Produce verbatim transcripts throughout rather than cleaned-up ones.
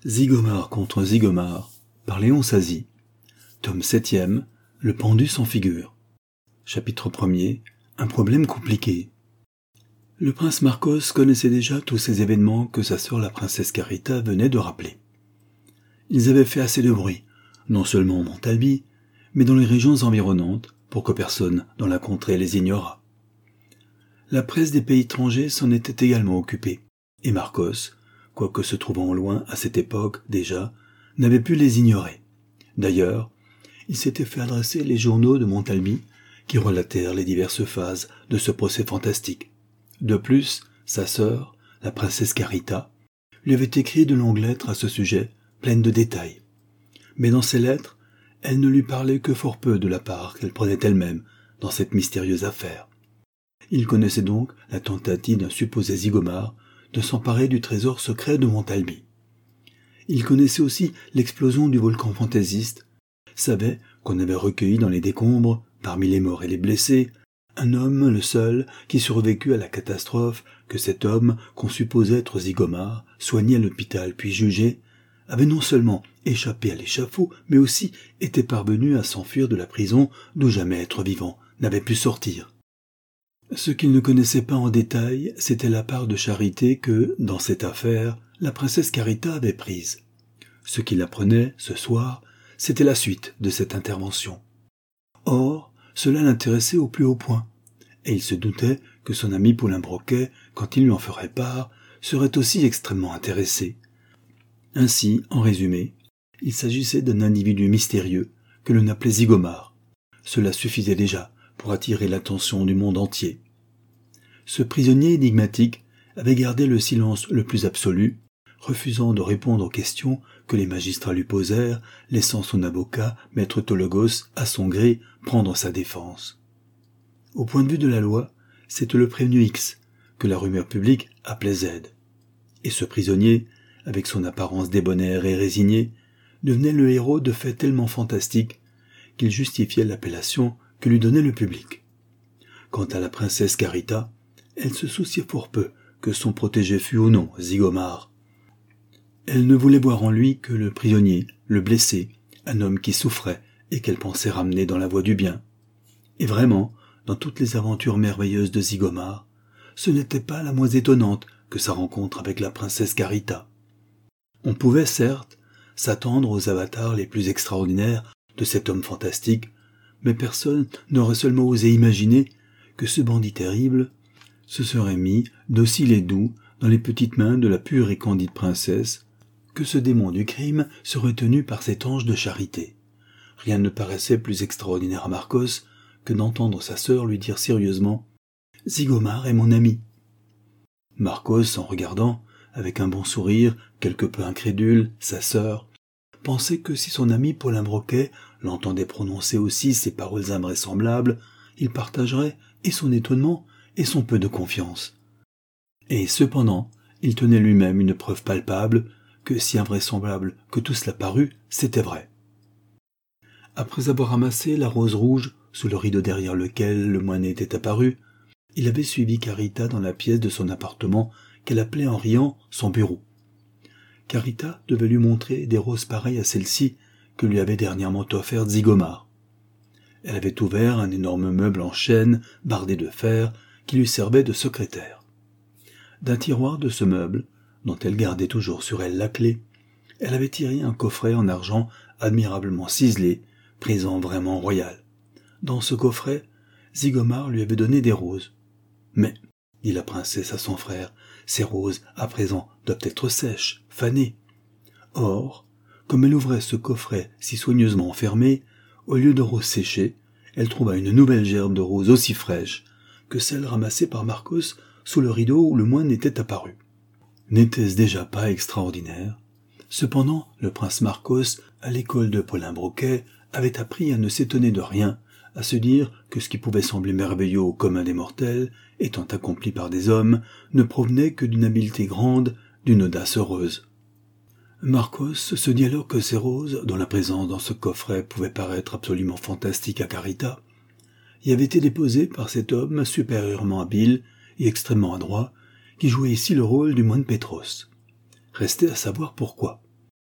Zygomar contre Zygomar, par Léon Sazy, tome septième, Le pendu sans figure. Chapitre premier, un problème compliqué. Le prince Marcos connaissait déjà tous ces événements que sa sœur la princesse Carita venait de rappeler. Ils avaient fait assez de bruit, non seulement en Montalbie, mais dans les régions environnantes, pour que personne dans la contrée les ignorât. La presse des pays étrangers s'en était également occupée, et Marcos, quoique se trouvant loin à cette époque déjà, n'avait pu les ignorer. D'ailleurs, il s'était fait adresser les journaux de Montalbie qui relatèrent les diverses phases de ce procès fantastique. De plus, sa sœur, la princesse Carita, lui avait écrit de longues lettres à ce sujet, pleines de détails. Mais dans ces lettres, elle ne lui parlait que fort peu de la part qu'elle prenait elle-même dans cette mystérieuse affaire. Il connaissait donc la tentative d'un supposé Zygomar de s'emparer du trésor secret de Montalbie. Il connaissait aussi l'explosion du volcan fantaisiste, savait qu'on avait recueilli dans les décombres, parmi les morts et les blessés, un homme, le seul, qui survécut à la catastrophe, que cet homme, qu'on supposait être Zygomar, soigné à l'hôpital puis jugé, avait non seulement échappé à l'échafaud, mais aussi était parvenu à s'enfuir de la prison d'où jamais être vivant n'avait pu sortir. Ce qu'il ne connaissait pas en détail, c'était la part de charité que, dans cette affaire, la princesse Carita avait prise. Ce qu'il apprenait, ce soir, c'était la suite de cette intervention. Or, cela l'intéressait au plus haut point, et il se doutait que son ami Poulain Broquet, quand il lui en ferait part, serait aussi extrêmement intéressé. Ainsi, en résumé, il s'agissait d'un individu mystérieux que l'on appelait Zygomar. Cela suffisait déjà pour attirer l'attention du monde entier. Ce prisonnier énigmatique avait gardé le silence le plus absolu, refusant de répondre aux questions que les magistrats lui posèrent, laissant son avocat, maître Tologos, à son gré, prendre sa défense. Au point de vue de la loi, c'était le prévenu X, que la rumeur publique appelait Z. Et ce prisonnier, avec son apparence débonnaire et résignée, devenait le héros de faits tellement fantastiques qu'il justifiait l'appellation que lui donnait le public. Quant à la princesse Carita, elle se souciait fort peu que son protégé fût ou non Zygomar. Elle ne voulait voir en lui que le prisonnier, le blessé, un homme qui souffrait et qu'elle pensait ramener dans la voie du bien. Et vraiment, dans toutes les aventures merveilleuses de Zygomar, ce n'était pas la moins étonnante que sa rencontre avec la princesse Carita. On pouvait, certes, s'attendre aux avatars les plus extraordinaires de cet homme fantastique, mais personne n'aurait seulement osé imaginer que ce bandit terrible se serait mis, docile et doux, dans les petites mains de la pure et candide princesse, que ce démon du crime serait tenu par cet ange de charité. Rien ne paraissait plus extraordinaire à Marcos que d'entendre sa sœur lui dire sérieusement « Zygomar est mon ami ». Marcos, en regardant, avec un bon sourire, quelque peu incrédule, sa sœur, pensait que si son ami Poulain Broquet l'entendait prononcer aussi ces paroles invraisemblables, il partagerait et son étonnement et son peu de confiance. Et cependant, il tenait lui-même une preuve palpable que, si invraisemblable que tout cela parût, c'était vrai. Après avoir ramassé la rose rouge sous le rideau derrière lequel le moine était apparu, il avait suivi Carita dans la pièce de son appartement qu'elle appelait en riant son bureau. Carita devait lui montrer des roses pareilles à celles-ci que lui avait dernièrement offertes Zygomar. Elle avait ouvert un énorme meuble en chêne bardé de fer qui lui servait de secrétaire. D'un tiroir de ce meuble, dont elle gardait toujours sur elle la clé, elle avait tiré un coffret en argent admirablement ciselé, présent vraiment royal. Dans ce coffret, Zygomar lui avait donné des roses. « Mais, dit la princesse à son frère, ces roses, à présent, doivent être sèches, fanées. » Or, comme elle ouvrait ce coffret si soigneusement fermé, au lieu de roses séchées, elle trouva une nouvelle gerbe de roses aussi fraîche que celle ramassée par Marcos sous le rideau où le moine était apparu. N'était-ce déjà pas extraordinaire? Cependant, le prince Marcos, à l'école de Poulain Broquet, avait appris à ne s'étonner de rien, à se dire que ce qui pouvait sembler merveilleux au commun des mortels, étant accompli par des hommes, ne provenait que d'une habileté grande, d'une audace heureuse. Marcos se dit alors que ces roses, dont la présence dans ce coffret pouvait paraître absolument fantastique à Carita, y avaient été déposées par cet homme supérieurement habile et extrêmement adroit, qui jouait ici le rôle du moine Pétros. Restait à savoir pourquoi.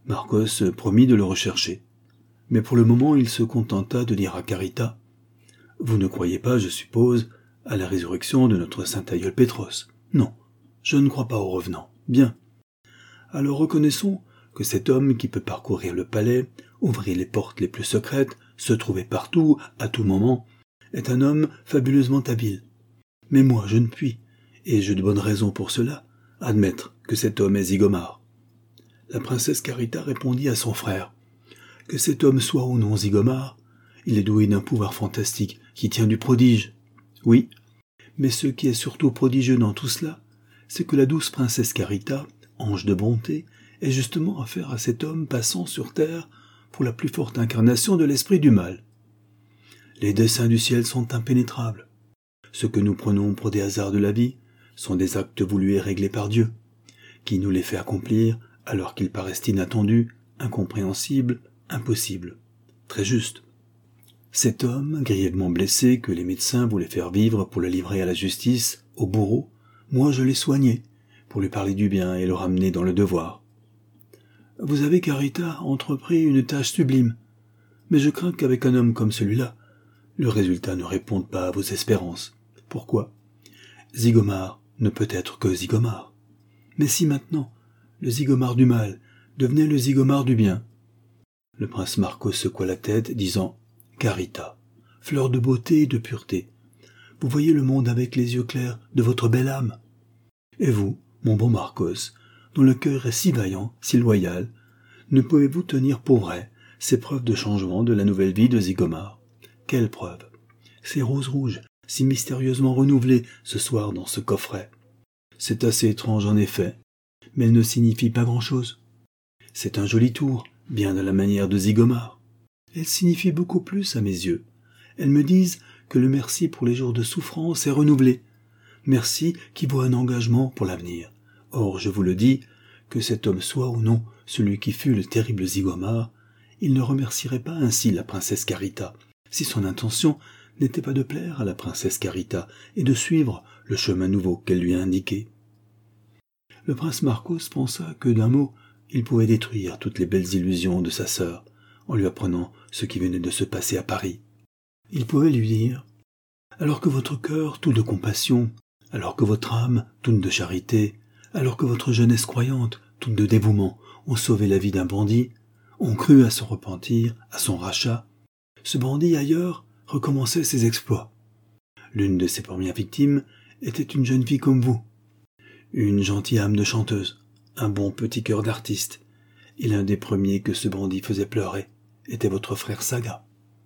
Marcos promit de le rechercher. Mais pour le moment, il se contenta de dire à Carita « Vous ne croyez pas, je suppose, à la résurrection de notre saint aïeul Pétros. Non, je ne crois pas au revenant. Bien. Alors reconnaissons que cet homme qui peut parcourir le palais, ouvrir les portes les plus secrètes, se trouver partout, à tout moment, est un homme fabuleusement habile. Mais moi, je ne puis, et j'ai de bonnes raisons pour cela, admettre que cet homme est Zigomar. » La princesse Carita répondit à son frère « Que cet homme soit ou non Zigomar, il est doué d'un pouvoir fantastique qui tient du prodige. Oui, mais ce qui est surtout prodigieux dans tout cela, c'est que la douce princesse Carita, ange de bonté, est justement affaire à cet homme passant sur terre pour la plus forte incarnation de l'esprit du mal. Les desseins du ciel sont impénétrables. Ce que nous prenons pour des hasards de la vie sont des actes voulus et réglés par Dieu, qui nous les fait accomplir alors qu'ils paraissent inattendus, incompréhensibles, impossibles. Très juste. Cet homme, grièvement blessé, que les médecins voulaient faire vivre pour le livrer à la justice, au bourreau, moi je l'ai soigné, pour lui parler du bien et le ramener dans le devoir. Vous avez, Carita, entrepris une tâche sublime, mais je crains qu'avec un homme comme celui-là, le résultat ne réponde pas à vos espérances. Pourquoi ? Zigomar ne peut être que Zigomar. Mais si maintenant, le Zigomar du mal devenait le Zigomar du bien ? Le prince Marcos secoua la tête, disant « Carita, fleur de beauté et de pureté, vous voyez le monde avec les yeux clairs de votre belle âme. Et vous, mon bon Marcos, dont le cœur est si vaillant, si loyal, ne pouvez-vous tenir pour vrai ces preuves de changement de la nouvelle vie de Zigomar ? Quelles preuves ? Ces roses rouges, si mystérieusement renouvelées ce soir dans ce coffret. C'est assez étrange en effet, mais elles ne signifient pas grand-chose. C'est un joli tour, bien à la manière de Zigomar. Elles signifient beaucoup plus à mes yeux. Elles me disent que le merci pour les jours de souffrance est renouvelé. Merci qui vaut un engagement pour l'avenir. Or, je vous le dis, que cet homme soit ou non celui qui fut le terrible Zigomar, il ne remercierait pas ainsi la princesse Carita, si son intention n'était pas de plaire à la princesse Carita et de suivre le chemin nouveau qu'elle lui a indiqué. Le prince Marcos pensa que d'un mot, il pouvait détruire toutes les belles illusions de sa sœur, en lui apprenant ce qui venait de se passer à Paris. Il pouvait lui dire « Alors que votre cœur tout de compassion, alors que votre âme toute de charité, alors que votre jeunesse croyante toute de dévouement ont sauvé la vie d'un bandit, ont cru à son repentir, à son rachat, ce bandit ailleurs recommençait ses exploits. L'une de ses premières victimes était une jeune fille comme vous, une gentille âme de chanteuse, un bon petit cœur d'artiste, et l'un des premiers que ce bandit faisait pleurer était votre frère Saga. »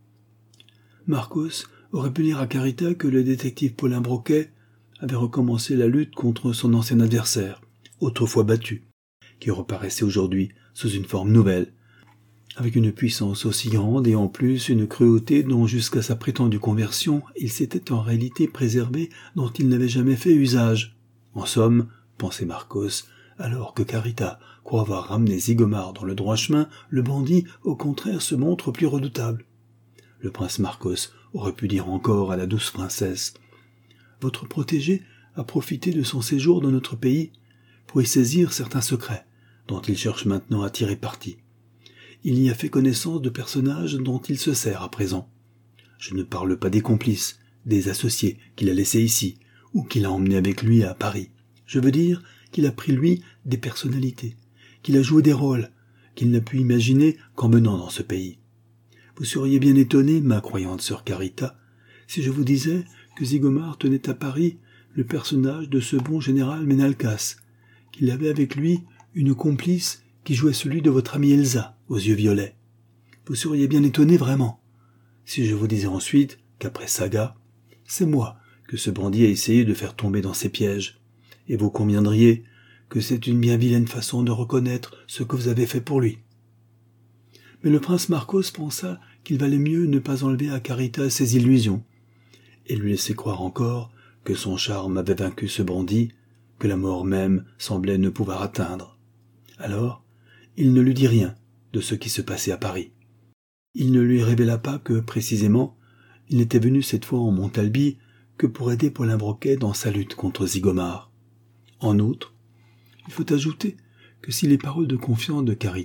Marcos aurait pu dire à Carita que le détective Paulin Broquet avait recommencé la lutte contre son ancien adversaire, autrefois battu, qui reparaissait aujourd'hui sous une forme nouvelle, avec une puissance aussi grande et en plus une cruauté dont jusqu'à sa prétendue conversion il s'était en réalité préservé, dont il n'avait jamais fait usage. En somme, pensait Marcos, alors que Carita croit avoir ramené Zigomar dans le droit chemin, le bandit, au contraire, se montre plus redoutable. Le prince Marcos aurait pu dire encore à la douce princesse « Votre protégé a profité de son séjour dans notre pays pour y saisir certains secrets dont il cherche maintenant à tirer parti. Il y a fait connaissance de personnages dont il se sert à présent. Je ne parle pas des complices, des associés qu'il a laissés ici ou qu'il a emmenés avec lui à Paris. Je veux dire qu'il a pris lui des personnalités, qu'il a joué des rôles qu'il n'a pu imaginer qu'en menant dans ce pays. Vous seriez bien étonnée, ma croyante sœur Carita, si je vous disais que Zigomar tenait à Paris le personnage de ce bon général Menalcas, qu'il avait avec lui une complice qui jouait celui de votre amie Elsa, aux yeux violets. Vous seriez bien étonnée vraiment, si je vous disais ensuite qu'après Saga, c'est moi que ce bandit a essayé de faire tomber dans ses pièges, et vous conviendriez que c'est une bien vilaine façon de reconnaître ce que vous avez fait pour lui. » Mais le prince Marcos pensa qu'il valait mieux ne pas enlever à Carita ses illusions, et lui laisser croire encore que son charme avait vaincu ce bandit, que la mort même semblait ne pouvoir atteindre. Alors, il ne lui dit rien de ce qui se passait à Paris. Il ne lui révéla pas que, précisément, il n'était venu cette fois en Montalbie que pour aider Paulin Broquet dans sa lutte contre Zigomar. En outre, il faut ajouter que si les paroles de confiance de Carita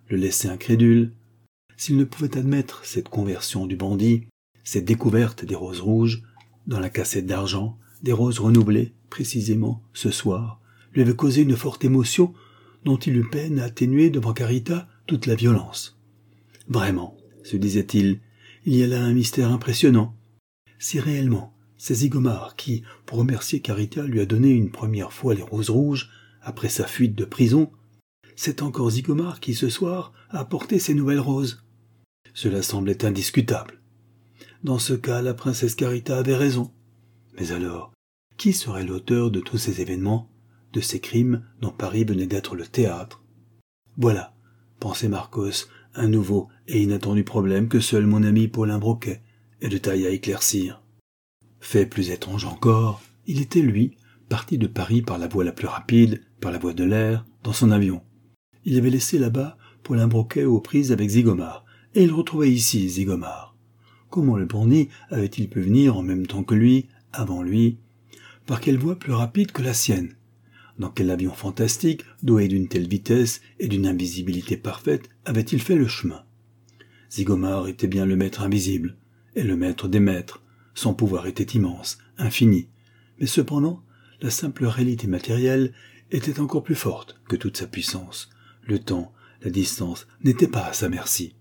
le laissaient incrédule. S'il ne pouvait admettre cette conversion du bandit, cette découverte des roses rouges, dans la cassette d'argent, des roses renouvelées, précisément, ce soir, lui avait causé une forte émotion dont il eut peine à atténuer devant Carita toute la violence. Vraiment, se disait-il, il y a là un mystère impressionnant. Si réellement, c'est Zygomar qui, pour remercier Carita, lui a donné une première fois les roses rouges, après sa fuite de prison, c'est encore Zygomar qui, ce soir, a apporté ces nouvelles roses. Cela semblait indiscutable. Dans ce cas, la princesse Carita avait raison. Mais alors, qui serait l'auteur de tous ces événements, de ces crimes dont Paris venait d'être le théâtre? Voilà, pensait Marcos, un nouveau et inattendu problème que seul mon ami Paulin Broquet est de taille à éclaircir. Fait plus étrange encore, il était, lui, parti de Paris par la voie la plus rapide, par la voie de l'air, dans son avion. Il avait laissé là-bas Paulin Broquet aux prises avec Zygomar, et il retrouvait ici Zygomar. Comment le bandit avait-il pu venir en même temps que lui, avant lui? Par quelle voie plus rapide que la sienne? Dans quel avion fantastique, doué d'une telle vitesse et d'une invisibilité parfaite, avait-il fait le chemin? Zygomar était bien le maître invisible, et le maître des maîtres. Son pouvoir était immense, infini, mais cependant, la simple réalité matérielle était encore plus forte que toute sa puissance. Le temps, la distance n'étaient pas à sa merci.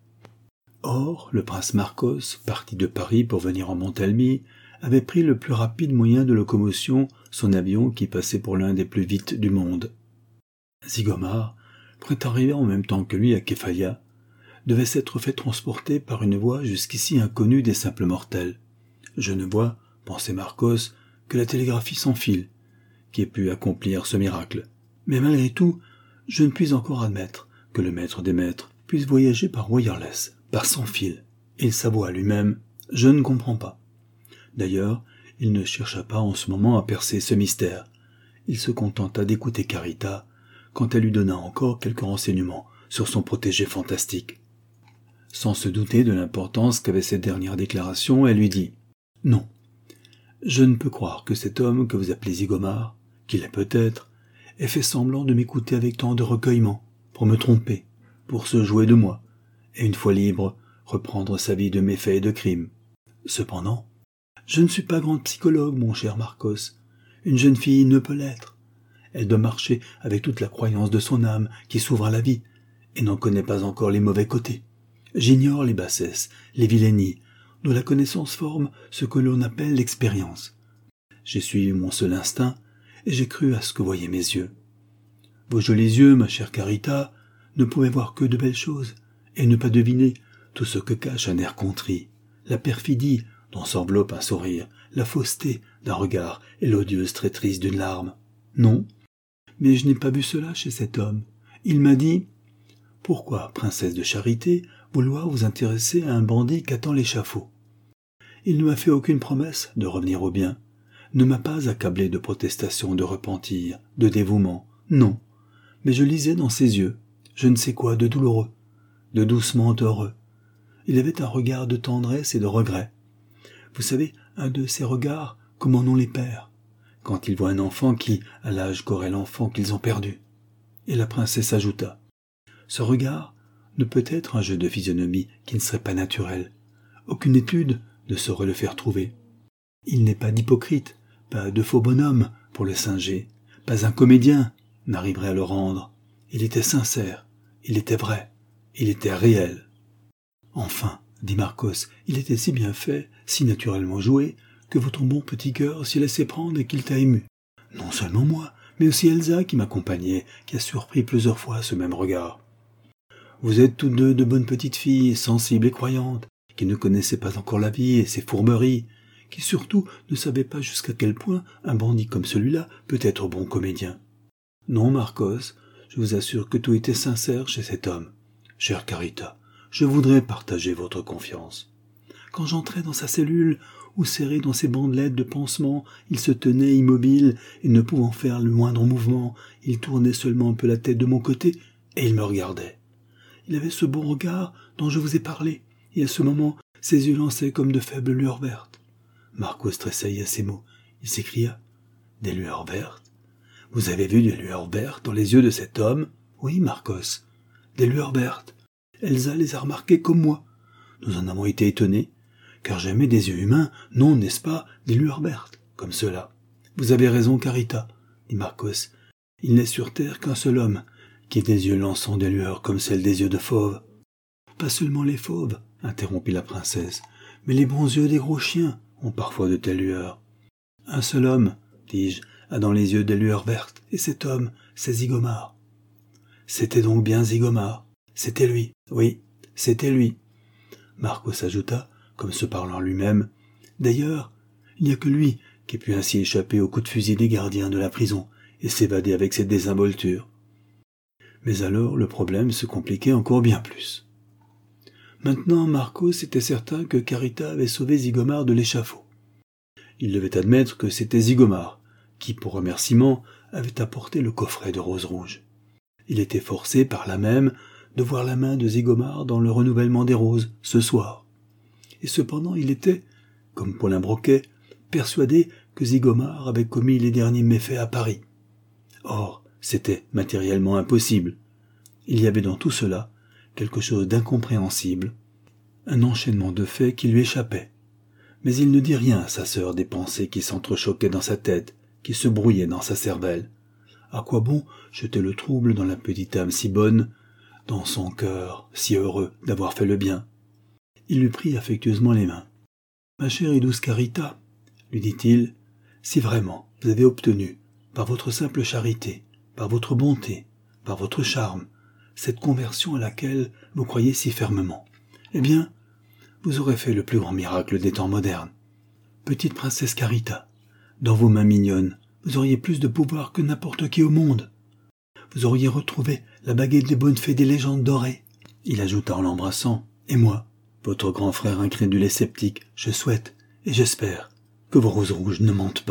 Or, le prince Marcos, parti de Paris pour venir en Montalmi, avait pris le plus rapide moyen de locomotion, son avion qui passait pour l'un des plus vite du monde. Zygomar, prêt à arriver en même temps que lui à Képhalia, devait s'être fait transporter par une voie jusqu'ici inconnue des simples mortels. Je ne vois, pensait Marcos, que la télégraphie sans fil, qui ait pu accomplir ce miracle. Mais malgré tout, je ne puis encore admettre que le maître des maîtres puisse voyager par wireless, par sans fil. Il s'avoua lui-même, je ne comprends pas. D'ailleurs, il ne chercha pas en ce moment à percer ce mystère. Il se contenta d'écouter Carita, quand elle lui donna encore quelques renseignements sur son protégé fantastique. Sans se douter de l'importance qu'avait cette dernière déclaration, elle lui dit « Non, je ne peux croire que cet homme que vous appelez Zygomar, qu'il est peut-être, ait fait semblant de m'écouter avec tant de recueillement, pour me tromper, pour se jouer de moi, et une fois libre, reprendre sa vie de méfaits et de crimes. Cependant, je ne suis pas grande psychologue, mon cher Marcos. Une jeune fille ne peut l'être. Elle doit marcher avec toute la croyance de son âme qui s'ouvre à la vie, et n'en connaît pas encore les mauvais côtés. J'ignore les bassesses, les vilainies, dont la connaissance forme ce que l'on appelle l'expérience. J'ai suivi mon seul instinct, et j'ai cru à ce que voyaient mes yeux. Vos jolis yeux, ma chère Carita, ne pouvaient voir que de belles choses, et ne pas deviner tout ce que cache un air contrit, la perfidie dont s'enveloppe un sourire, la fausseté d'un regard et l'odieuse traîtrise d'une larme. Non, mais je n'ai pas vu cela chez cet homme. Il m'a dit « Pourquoi, princesse de charité, vouloir vous intéresser à un bandit qu'attend l'échafaud ?» Il ne m'a fait aucune promesse de revenir au bien, ne m'a pas accablé de protestations de repentir, de dévouement, non, mais je lisais dans ses yeux, je ne sais quoi de douloureux, de doucement heureux. Il avait un regard de tendresse et de regret. Vous savez, un de ces regards, comme en ont les pères, quand ils voient un enfant qui, à l'âge qu'aurait l'enfant qu'ils ont perdu. Et la princesse ajouta, « Ce regard ne peut être un jeu de physionomie qui ne serait pas naturel. Aucune étude ne saurait le faire trouver. Il n'est pas d'hypocrite, pas de faux bonhomme pour le singer, pas un comédien n'arriverait à le rendre. Il était sincère, il était vrai, il était réel. » Enfin, dit Marcos, il était si bien fait, si naturellement joué, que votre bon petit cœur s'y laissait prendre et qu'il t'a ému. Non seulement moi, mais aussi Elsa qui m'accompagnait, qui a surpris plusieurs fois ce même regard. Vous êtes toutes deux de bonnes petites filles, sensibles et croyantes, qui ne connaissaient pas encore la vie et ses fourberies, qui surtout ne savaient pas jusqu'à quel point un bandit comme celui-là peut être bon comédien. Non, Marcos, je vous assure que tout était sincère chez cet homme. Chère Carita, je voudrais partager votre confiance. Quand j'entrais dans sa cellule, où serré dans ses bandelettes de pansement, il se tenait immobile, et ne pouvant faire le moindre mouvement, il tournait seulement un peu la tête de mon côté, et il me regardait. Il avait ce bon regard dont je vous ai parlé, et à ce moment, ses yeux lançaient comme de faibles lueurs vertes. Marcos tressaillit à ces mots. Il s'écria, « Des lueurs vertes? Vous avez vu des lueurs vertes dans les yeux de cet homme? » « Oui, Marcos, des lueurs vertes. Elsa les a remarqués comme moi. Nous en avons été étonnés, car jamais des yeux humains n'ont, n'est-ce pas, des lueurs vertes, comme cela. Vous avez raison, Carita, dit Marcos. Il n'est sur terre qu'un seul homme, qui ait des yeux lançant des lueurs comme celles des yeux de fauves. Pas seulement les fauves, interrompit la princesse, mais les bons yeux des gros chiens ont parfois de telles lueurs. Un seul homme, dis-je, a dans les yeux des lueurs vertes, et cet homme, c'est Zygomar. C'était donc bien Zygomar. C'était lui, oui, c'était lui. Marcos ajouta, comme se parlant lui-même, d'ailleurs, il n'y a que lui qui ait pu ainsi échapper au coup de fusil des gardiens de la prison et s'évader avec cette désinvolture. Mais alors le problème se compliquait encore bien plus. Maintenant Marcos était certain que Carita avait sauvé Zygomar de l'échafaud. Il devait admettre que c'était Zygomar qui, pour remerciement, avait apporté le coffret de roses rouges. Il était forcé par là même de voir la main de Zygomar dans le renouvellement des roses, ce soir. Et cependant il était, comme Paulin Broquet, persuadé que Zygomar avait commis les derniers méfaits à Paris. Or, c'était matériellement impossible. Il y avait dans tout cela quelque chose d'incompréhensible, un enchaînement de faits qui lui échappait. Mais il ne dit rien à sa sœur des pensées qui s'entrechoquaient dans sa tête, qui se brouillaient dans sa cervelle. À quoi bon jeter le trouble dans la petite âme si bonne, dans son cœur si heureux d'avoir fait le bien? Il lui prit affectueusement les mains. « Ma chère et douce Carita, lui dit-il, si vraiment vous avez obtenu, par votre simple charité, par votre bonté, par votre charme, cette conversion à laquelle vous croyez si fermement, eh bien, vous aurez fait le plus grand miracle des temps modernes. Petite princesse Carita, dans vos mains mignonnes, vous auriez plus de pouvoir que n'importe qui au monde. Vous auriez retrouvé la baguette des bonnes fées des légendes dorées. » Il ajouta en l'embrassant, « Et moi, votre grand frère incrédule et sceptique, je souhaite, et j'espère, que vos roses rouges ne mentent pas. »